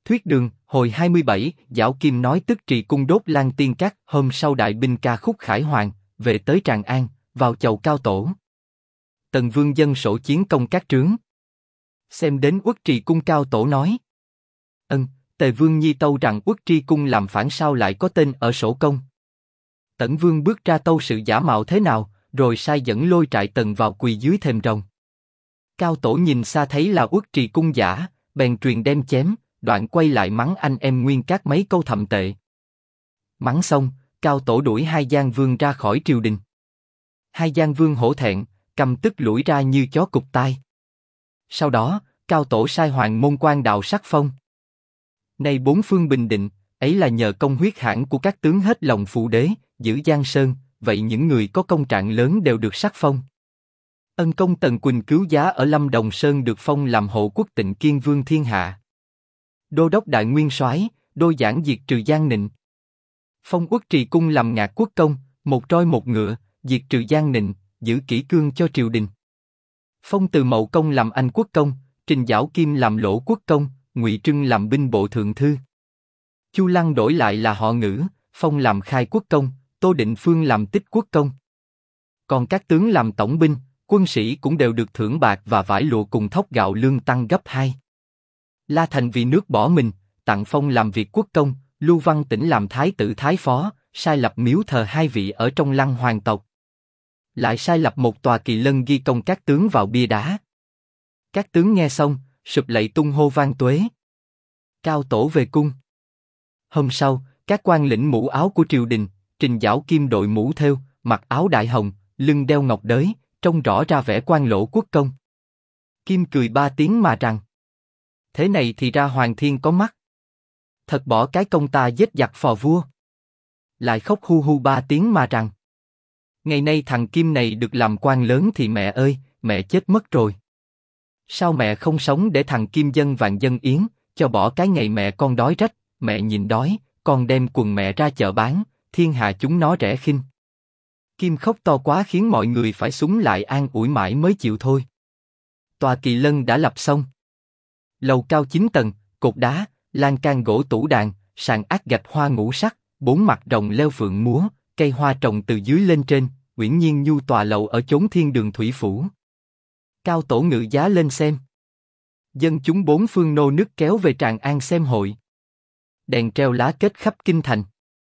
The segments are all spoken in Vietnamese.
Thuyết đường, hồi 27, Giảo Kim nói tức trì cung đốt lan tiên cát. Hôm sau đại binh ca khúc khải hoàn, về tới Tràng An, vào chầu Cao Tổ. Tần Vương dân sổ chiến công các trướng. Xem đến Uất Trì cung, Cao Tổ nói: Tề Vương nhi tâu rằng Uất Trì cung làm phản sao lại có tên ở sổ công. Tẩn Vương bước ra tâu sự giả mạo thế nào, rồi sai dẫn lôi trại Tần vào quỳ dưới thềm rồng. Cao Tổ nhìn xa thấy là Uất Trì cung giả, bèn truyền đem chém, đoạn quay lại mắng anh em Nguyên Cát mấy câu thậm tệ. Mắng xong, Cao Tổ đuổi hai Giang Vương ra khỏi triều đình. Hai Giang Vương hổ thẹn, căm tức lủi ra như chó cụp tai. Sau đó, Cao Tổ sai Hoàng Môn Quan đạo sắc phong. Nay bốn phương bình định, ấy là nhờ công huyết hãn của các tướng hết lòng phụ đế, giữ Giang Sơn, vậy những người có công trạng lớn đều được sắc phong. Ân công Tần Quỳnh cứu giá ở Lâm Đồng Sơn được phong làm hộ quốc Tịnh Kiên Vương thiên hạ. Đô đốc đại nguyên soái, đô giảng diệt trừ Giang Nịnh. Phong Uất Trì cung làm ngạc quốc công, một roi một ngựa, diệt trừ Giang Nịnh, giữ kỷ cương cho triều đình. Phong Từ Mậu công làm anh quốc công, Trình Giảo Kim làm lỗ quốc công, Ngụy Trưng làm binh bộ thượng thư. Chu Lăng đổi lại là họ Ngữ, phong làm khai quốc công, Tô Định Phương làm tích quốc công. Còn các tướng làm tổng binh, quân sĩ cũng đều được thưởng bạc và vải lụa cùng thóc gạo lương tăng gấp 2. La Thành vì nước bỏ mình, tặng phong làm Việt quốc công, Lưu Văn Tĩnh làm thái tử thái phó, sai lập miếu thờ hai vị ở trong lăng hoàng tộc. Lại sai lập một tòa kỳ lân ghi công các tướng vào bia đá. Các tướng nghe xong, sụp lạy tung hô vang tuế. Cao Tổ về cung. Hôm sau, các quan lĩnh mũ áo của triều đình, Trình Giảo Kim đội mũ thêu, mặc áo đại hồng, lưng đeo ngọc đới, trông rõ ra vẻ quan lỗ quốc công. Kim cười ba tiếng mà rằng: thế này thì ra Hoàng Thiên có mắt. Thật bỏ cái công ta giết giặc phò vua. Lại khóc hu hu ba tiếng mà rằng: ngày nay thằng Kim này được làm quan lớn thì mẹ ơi, mẹ chết mất rồi. Sao mẹ không sống để thằng Kim dân vạn dân yến, cho bỏ cái ngày mẹ con đói rách, mẹ nhìn đói, con đem quần mẹ ra chợ bán, thiên hạ chúng nó rẻ khinh. Kim khóc to quá khiến mọi người phải súng lại an ủi mãi mới chịu thôi. Tòa kỳ lân đã lập xong. Lầu cao 9 tầng, cột đá, lan can gỗ tủ đàn, sàn át gạch hoa ngũ sắc, 4 mặt rồng leo phượng múa, cây hoa trồng từ dưới lên trên, uyển nhiên nhu tòa lầu ở chốn thiên đường thủy phủ. Cao Tổ ngự giá lên xem. Dân chúng bốn phương nô nức kéo về Tràng An xem hội. Đèn treo lá kết khắp kinh thành.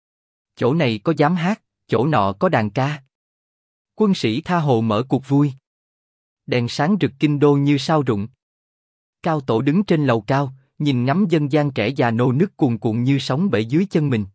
Chỗ này có giám hát, chỗ nọ có đàn ca. Quân sĩ tha hồ mở cuộc vui. Đèn sáng rực kinh đô như sao rụng. Cao Tổ đứng trên lầu cao, nhìn ngắm dân gian trẻ già nô nức cuồn cuộn như sóng bể dưới chân mình.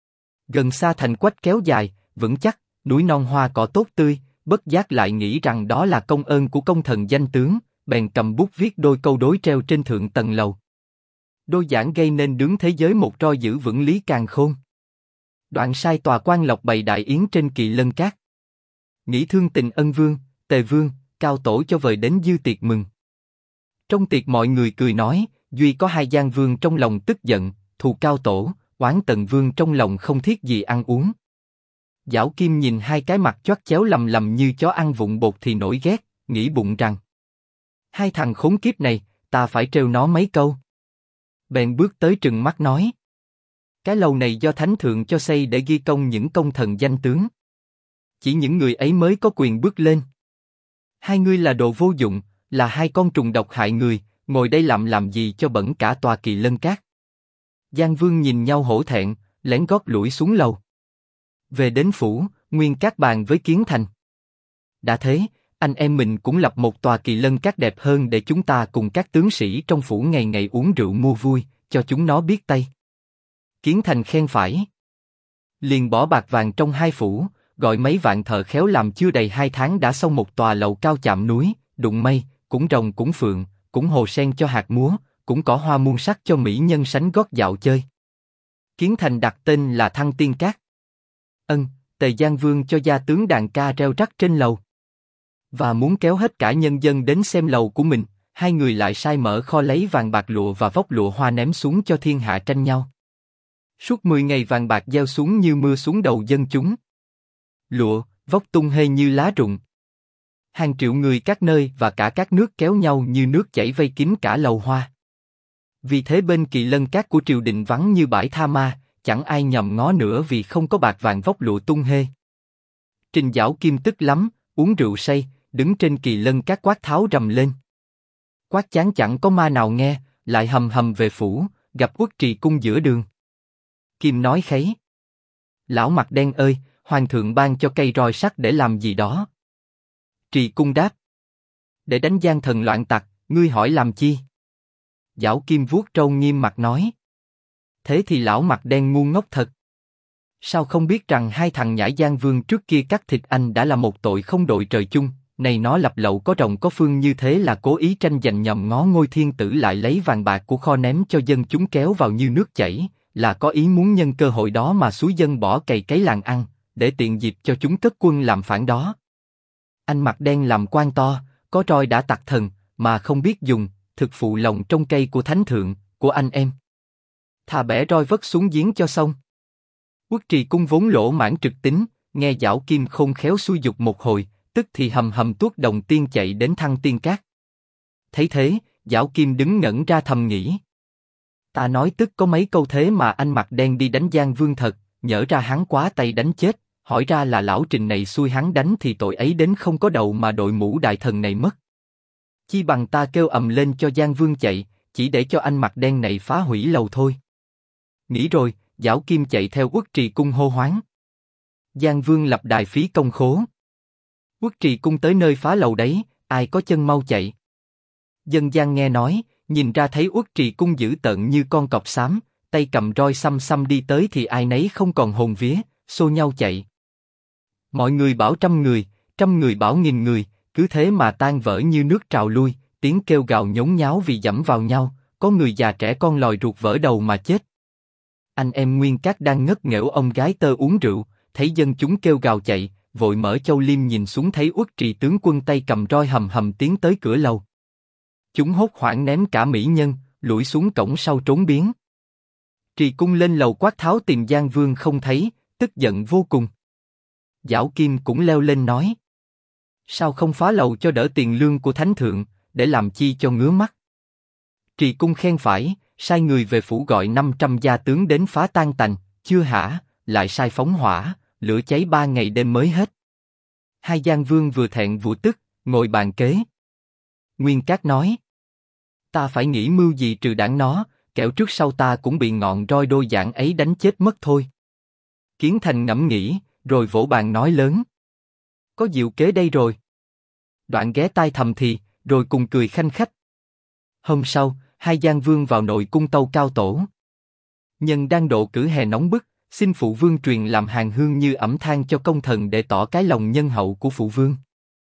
Gần xa thành quách kéo dài, vững chắc, núi non hoa cỏ tốt tươi, bất giác lại nghĩ rằng đó là công ơn của công thần danh tướng, bèn cầm bút viết đôi câu đối treo trên thượng tầng lầu. Đôi giảng gây nên đướng thế giới một roi giữ vững lý càn khôn. Đoạn sai tòa quan lộc bày đại yến trên kỳ lân cát. Nghĩ thương tình Ân Vương, Tề Vương, Cao Tổ cho vời đến dư tiệc mừng. Trong tiệc mọi người cười nói, duy có hai Giang Vương trong lòng tức giận, thù Cao Tổ, oán Tần Vương trong lòng không thiết gì ăn uống. Giảo Kim nhìn hai cái mặt choác chéo lầm lầm như chó ăn vụn bột thì nổi ghét, nghĩ bụng rằng: hai thằng khốn kiếp này, ta phải trêu nó mấy câu. Bèn bước tới trừng mắt nói: cái lầu này do Thánh Thượng cho xây để ghi công những công thần danh tướng. Chỉ những người ấy mới có quyền bước lên. Hai ngươi là đồ vô dụng, là hai con trùng độc hại người, ngồi đây làm gì cho bẩn cả tòa kỳ lân cát. Giang Vương nhìn nhau hổ thẹn, lén gót lủi xuống lầu. Về đến phủ, Nguyên Cát bàn với Kiến Thành. Đã thế, anh em mình cũng lập một tòa kỳ lân cát đẹp hơn để chúng ta cùng các tướng sĩ trong phủ ngày ngày uống rượu mua vui, cho chúng nó biết tay. Kiến Thành khen phải. Liền bỏ bạc vàng trong hai phủ, gọi mấy vạn thợ khéo làm chưa đầy 2 tháng đã xong một tòa lầu cao chạm núi, đụng mây, cũng rồng cũng phượng, cũng hồ sen cho hạt múa, cũng cỏ hoa muôn sắc cho mỹ nhân sánh gót dạo chơi. Kiến Thành đặt tên là Thăng Tiên Cát. Tề Giang Vương cho gia tướng đàn ca reo rắc trên lầu. Và muốn kéo hết cả nhân dân đến xem lầu của mình, hai người lại sai mở kho lấy vàng bạc lụa và vóc lụa hoa ném xuống cho thiên hạ tranh nhau. Suốt 10 ngày vàng bạc gieo xuống như mưa xuống đầu dân chúng. Lụa, vóc tung hê như lá rụng. Hàng triệu người các nơi và cả các nước kéo nhau như nước chảy vây kín cả lầu hoa. Vì thế bên Kỳ Lân Các của triều đình vắng như bãi tha ma, chẳng ai nhòm ngó nữa vì không có bạc vàng vóc lụa tung hê. Trình Giảo Kim tức lắm, uống rượu say, đứng trên Kỳ Lân Các quát tháo rầm lên. Quát chán chẳng có ma nào nghe, lại hầm hầm về phủ, gặp Uất Trì Cung giữa đường. Kim nói khấy. Lão mặt đen ơi, hoàng thượng ban cho cây roi sắt để làm gì đó? Trì Cung đáp. Để đánh gian thần loạn tặc, ngươi hỏi làm chi? Giảo Kim vuốt râu nghiêm mặt nói. Thế thì lão mặt đen ngu ngốc thật. Sao không biết rằng hai thằng nhãi Giang Vương trước kia cắt thịt anh đã là một tội không đội trời chung, này nó lập lậu có rồng có phương như thế là cố ý tranh giành nhòm ngó ngôi thiên tử lại lấy vàng bạc của kho ném cho dân chúng kéo vào như nước chảy, là có ý muốn nhân cơ hội đó mà xúi dân bỏ cày cấy làng ăn, để tiện dịp cho chúng cất quân làm phản đó. Anh mặt đen làm quan to, có roi đã tặc thần, mà không biết dùng, thực phụ lòng trong cây của thánh thượng, của anh em. Thà bẻ roi vất xuống giếng cho xong. Uất Trì Cung vốn lỗ mãn trực tính, nghe Giảo Kim khôn khéo xui dục một hồi, tức thì hầm hầm tuốt đồng tiên chạy đến Thăng Tiên Các. Thấy thế, Giảo Kim đứng ngẩn ra thầm nghĩ. Ta nói tức có mấy câu thế mà anh mặt đen đi đánh Giang Vương thật, nhỡ ra hắn quá tay đánh chết, hỏi ra là lão Trình này xui hắn đánh thì tội ấy đến không có đầu mà đội mũ đại thần này mất. Chi bằng ta kêu ầm lên cho Giang Vương chạy, chỉ để cho anh mặt đen này phá hủy lầu thôi. Nghĩ rồi, Giảo Kim chạy theo Uất Trì Cung hô hoáng. Giang Vương lập đài phí công khố. Uất Trì Cung tới nơi phá lầu đấy, ai có chân mau chạy. Dân gian nghe nói, nhìn ra thấy Uất Trì Cung dữ tợn như con cọp xám, tay cầm roi xăm xăm đi tới thì ai nấy không còn hồn vía, xô nhau chạy. Mọi người bảo trăm người bảo nghìn người, cứ thế mà tan vỡ như nước trào lui, tiếng kêu gào nhốn nháo vì giẫm vào nhau, có người già trẻ con lòi ruột vỡ đầu mà chết. Anh em Nguyên Các đang ngất nghẽo ông gái tơ uống rượu, thấy dân chúng kêu gào chạy, vội mở châu liêm nhìn xuống thấy Uất Trì tướng quân tay cầm roi hầm hầm tiến tới cửa lầu. Chúng hốt hoảng ném cả mỹ nhân, lủi xuống cổng sau trốn biến. Trì Cung lên lầu quát tháo tìm Giang Vương không thấy, tức giận vô cùng. Giảo Kim cũng leo lên nói. Sao không phá lầu cho đỡ tiền lương của thánh thượng, để làm chi cho ngứa mắt? Trì Cung khen phải, sai người về phủ gọi 500 gia tướng đến phá tan tành, chưa hả, lại sai phóng hỏa, lửa cháy 3 ngày đêm mới hết. Hai Giang Vương vừa thẹn vừa tức, ngồi bàn kế. Nguyên Các nói. Ta phải nghĩ mưu gì trừ đảng nó, kẻo trước sau ta cũng bị ngọn roi đôi giảng ấy đánh chết mất thôi. Kiến Thành ngẫm nghĩ, rồi vỗ bàn nói lớn. Có diệu kế đây rồi. Đoạn ghé tai thầm thì, rồi cùng cười khanh khách. Hôm sau, hai Giang Vương vào nội cung tâu Cao Tổ. Nhân đang độ cử hè nóng bức, xin phụ vương truyền làm hàng hương như ẩm than cho công thần để tỏ cái lòng nhân hậu của phụ vương.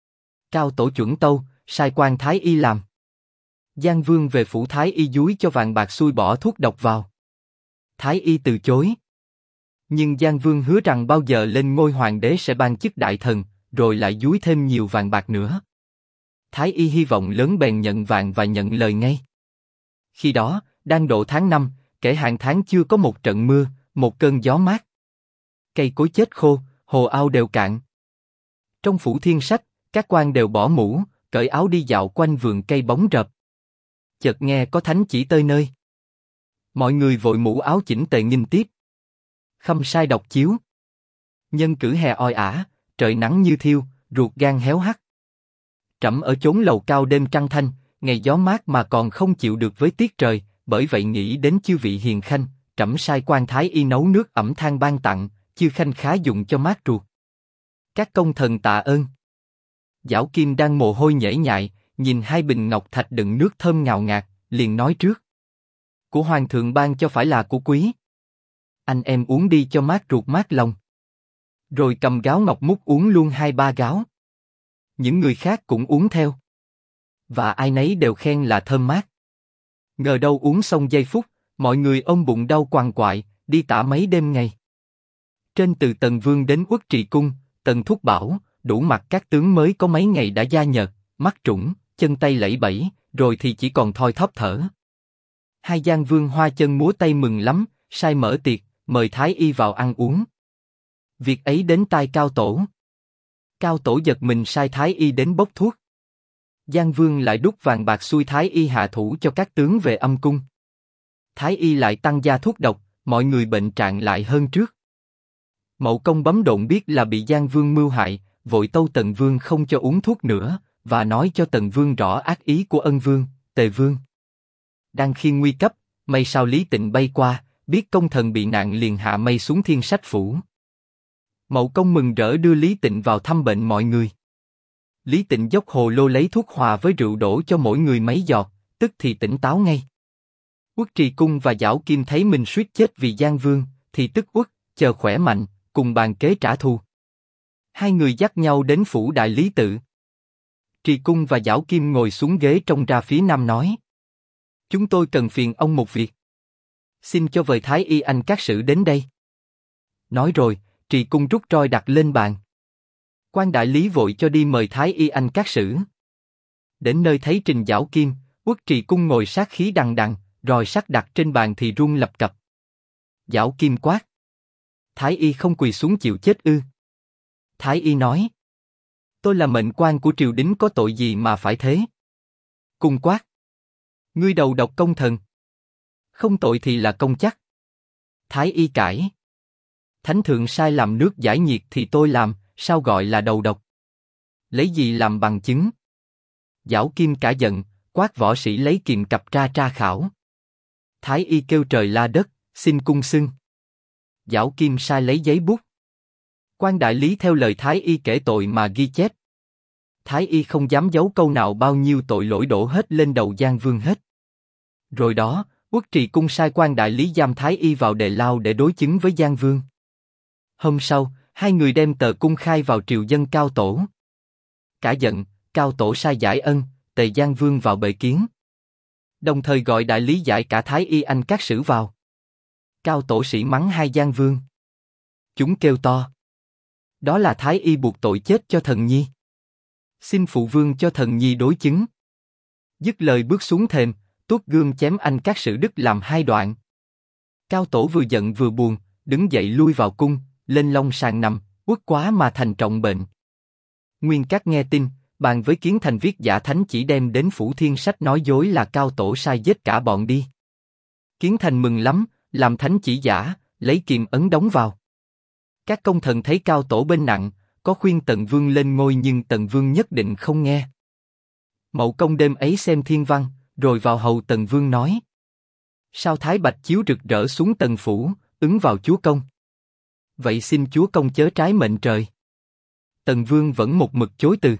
Cao Tổ chuẩn tâu, sai quan thái y làm. Giang Vương về phủ thái y dúi cho vàng bạc xui bỏ thuốc độc vào. Thái y từ chối. Nhưng Giang Vương hứa rằng bao giờ lên ngôi hoàng đế sẽ ban chức đại thần, rồi lại dúi thêm nhiều vàng bạc nữa. Thái y hy vọng lớn bèn nhận vàng và nhận lời ngay. Khi đó, đang độ tháng 5, kể hạn tháng chưa có một trận mưa, một cơn gió mát. Cây cối chết khô, hồ ao đều cạn. Trong phủ Thiên Sách, các quan đều bỏ mũ, cởi áo đi dạo quanh vườn cây bóng rợp. Chợt nghe có thánh chỉ tới nơi. Mọi người vội mũ áo chỉnh tề nghinh tiếp. Khâm sai đọc chiếu. Nhân cử hè oi ả, trời nắng như thiêu, ruột gan héo hắt. Trẫm ở chốn lầu cao đêm trăng thanh, ngày gió mát mà còn không chịu được với tiết trời, bởi vậy nghĩ đến chư vị hiền khanh, trẫm sai quan thái y nấu nước ẩm than ban tặng, chư khanh khá dùng cho mát ruột. Các công thần tạ ơn. Giảo Kim đang mồ hôi nhễ nhại, nhìn hai bình ngọc thạch đựng nước thơm ngào ngạt, liền nói trước. Của hoàng thượng ban cho phải là của quý. Anh em uống đi cho mát ruột mát lòng. Rồi cầm gáo ngọc múc uống luôn 2-3 gáo. Những người khác cũng uống theo. Và ai nấy đều khen là thơm mát. Ngờ đâu uống xong giây phút, mọi người ôm bụng đau quằn quại, đi tả mấy đêm ngày. Trên từ Tần Vương đến Uất Trì Cung, Tần Thúc bảo, đủ mặt các tướng mới có mấy ngày đã da nhợt, mắt trũng, chân tay lẫy bẫy, rồi thì chỉ còn thoi thóp thở. Hai Giang Vương hoa chân múa tay mừng lắm, sai mở tiệc, mời Thái y vào ăn uống. Việc ấy đến tai Cao Tổ. Cao Tổ giật mình sai Thái y đến bốc thuốc. Giang Vương lại đút vàng bạc xui Thái y hạ thủ cho các tướng về âm cung. Thái y lại tăng gia thuốc độc, mọi người bệnh trạng lại hơn trước. Mậu Công bấm độn biết là bị Giang Vương mưu hại, vội tâu Tần Vương không cho uống thuốc nữa, và nói cho Tần Vương rõ ác ý của Ân Vương, Tề Vương. Đang khi nguy cấp, may sao Lý Tịnh bay qua, biết công thần bị nạn liền hạ mây xuống Thiên Sách phủ. Mậu Công mừng rỡ đưa Lý Tịnh vào thăm bệnh mọi người. Lý Tịnh dốc hồ lô lấy thuốc hòa với rượu đổ cho mỗi người mấy giọt, tức thì tỉnh táo ngay. Uất Trì Cung và Giảo Kim thấy mình suýt chết vì Giang Vương, thì tức uất, chờ khỏe mạnh, cùng bàn kế trả thù. Hai người dắt nhau đến phủ đại lý tự. Trì Cung và Giảo Kim ngồi xuống ghế trông ra phía nam nói: chúng tôi cần phiền ông một việc. Xin cho vời Thái y anh các sử đến đây. Nói rồi, Trì Cung rút roi đặt lên bàn. Quan đại lý vội cho đi mời Thái y anh các sử. Đến nơi thấy Trình Giảo Kim, Uất Trì Cung ngồi sát khí đằng đằng, roi sắt đặt trên bàn thì run lập cập. Giảo Kim quát: Thái y không quỳ xuống chịu chết ư? Thái y nói: tôi là mệnh quan của triều đình, có tội gì mà phải thế? Cung quát: ngươi đầu độc công thần. Không tội thì là công chắc. Thái y cãi: thánh thượng sai làm nước giải nhiệt thì tôi làm, sao gọi là đầu độc? Lấy gì làm bằng chứng? Giảo Kim cả giận, quát võ sĩ lấy kiềm cặp tra khảo. Thái y kêu trời la đất, xin cung xưng. Giảo Kim sai lấy giấy bút. Quan đại lý theo lời Thái y kể tội mà ghi chép. Thái y không dám giấu câu nào, bao nhiêu tội lỗi đổ hết lên đầu Giang Vương hết. Rồi đó, Uất Trì Cung sai quan đại lý giam Thái y vào đề lao để đối chứng với Giang Vương. Hôm sau, hai người đem tờ cung khai vào triều dân Cao Tổ. Cả giận, Cao Tổ sai giải Ân, Tề Giang Vương vào bệ kiến. Đồng thời gọi đại lý giải cả Thái y anh các sử vào. Cao Tổ sĩ mắng hai Giang Vương. Chúng kêu to: đó là Thái y buộc tội chết cho thần nhi. Xin phụ vương cho thần nhi đối chứng. Dứt lời bước xuống thềm, tuốt gươm chém anh các sử Đức làm hai đoạn. Cao Tổ vừa giận vừa buồn, đứng dậy lui vào cung, lên long sàng nằm, uất quá mà thành trọng bệnh. Nguyên Các nghe tin, bàn với Kiến Thành viết giả thánh chỉ đem đến phủ Thiên Sách nói dối là Cao Tổ sai giết cả bọn đi. Kiến Thành mừng lắm, làm thánh chỉ giả, lấy kiềm ấn đóng vào. Các công thần thấy Cao Tổ bên nặng, có khuyên Tần Vương lên ngôi nhưng Tần Vương nhất định không nghe. Mậu Công đêm ấy xem thiên văn, rồi vào hầu Tần Vương nói: sao Thái Bạch chiếu rực rỡ xuống Tần phủ, ứng vào chúa công. Vậy xin chúa công chớ trái mệnh trời. Tần Vương vẫn một mực chối từ.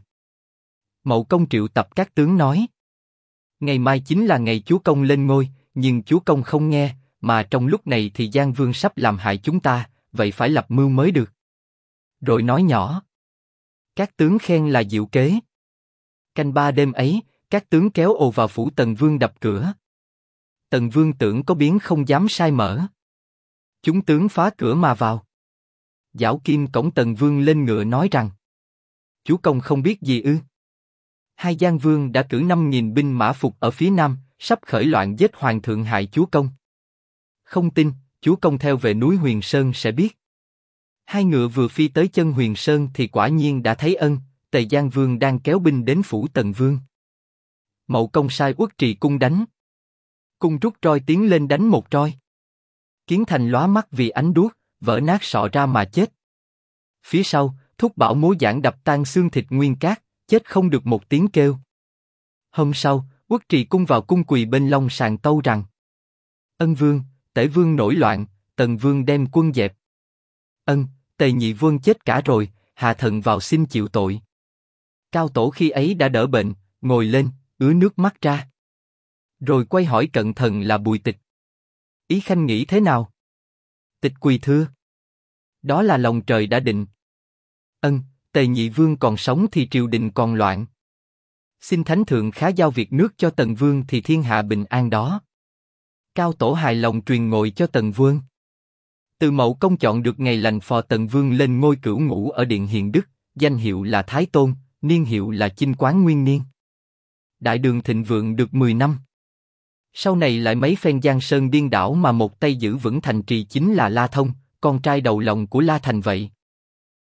Mậu Công triệu tập các tướng nói: ngày mai chính là ngày chúa công lên ngôi, nhưng chúa công không nghe, mà trong lúc này thì Giang Vương sắp làm hại chúng ta, vậy phải lập mưu mới được. Rồi nói nhỏ. Các tướng khen là diệu kế. Canh ba đêm ấy, các tướng kéo ồ vào phủ Tần Vương đập cửa. Tần Vương tưởng có biến không dám sai mở. Chúng tướng phá cửa mà vào. Giảo Kim cõng Tần Vương lên ngựa nói rằng: chúa công không biết gì ư? Hai Giang Vương đã cử 5.000 binh mã phục ở phía nam, sắp khởi loạn giết hoàng thượng hại chúa công. Không tin, chúa công theo về núi Huyền Sơn sẽ biết. Hai ngựa vừa phi tới chân Huyền Sơn thì quả nhiên đã thấy Ân, Tề Giang Vương đang kéo binh đến phủ Tần Vương. Mậu Công sai Uất Trì Cung đánh. Cung rút roi tiến lên đánh một roi. Kiến Thành lóa mắt vì ánh đuốc, vỡ nát sọ ra mà chết. Phía sau, Thúc Bảo múa giảng đập tan xương thịt Nguyên Cát, chết không được một tiếng kêu. Hôm sau, Uất Trì Cung vào cung quỳ bên long sàng tâu rằng: Ân Vương, Tể Vương nổi loạn, Tần Vương đem quân dẹp. Ân, Tề Nhị Vương chết cả rồi, hạ thần vào xin chịu tội. Cao Tổ khi ấy đã đỡ bệnh, ngồi lên, ứa nước mắt ra. Rồi quay hỏi cận thần là Bùi Tịch: ý khanh nghĩ thế nào? Tịch quỳ thưa: đó là lòng trời đã định. Ân, Tề Nhị Vương còn sống thì triều đình còn loạn. Xin Thánh Thượng khá giao việc nước cho Tần Vương thì thiên hạ bình an đó. Cao Tổ hài lòng truyền ngôi cho Tần Vương. Từ Mậu Công chọn được ngày lành phò Tần Vương lên ngôi cửu ngũ ở Điện Hiền Đức, danh hiệu là Thái Tôn, niên hiệu là Chinh Quán Nguyên Niên. Đại Đường thịnh vượng được 10 năm. Sau này lại mấy phen giang sơn điên đảo mà một tay giữ vững thành trì chính là La Thông, con trai đầu lòng của La Thành vậy.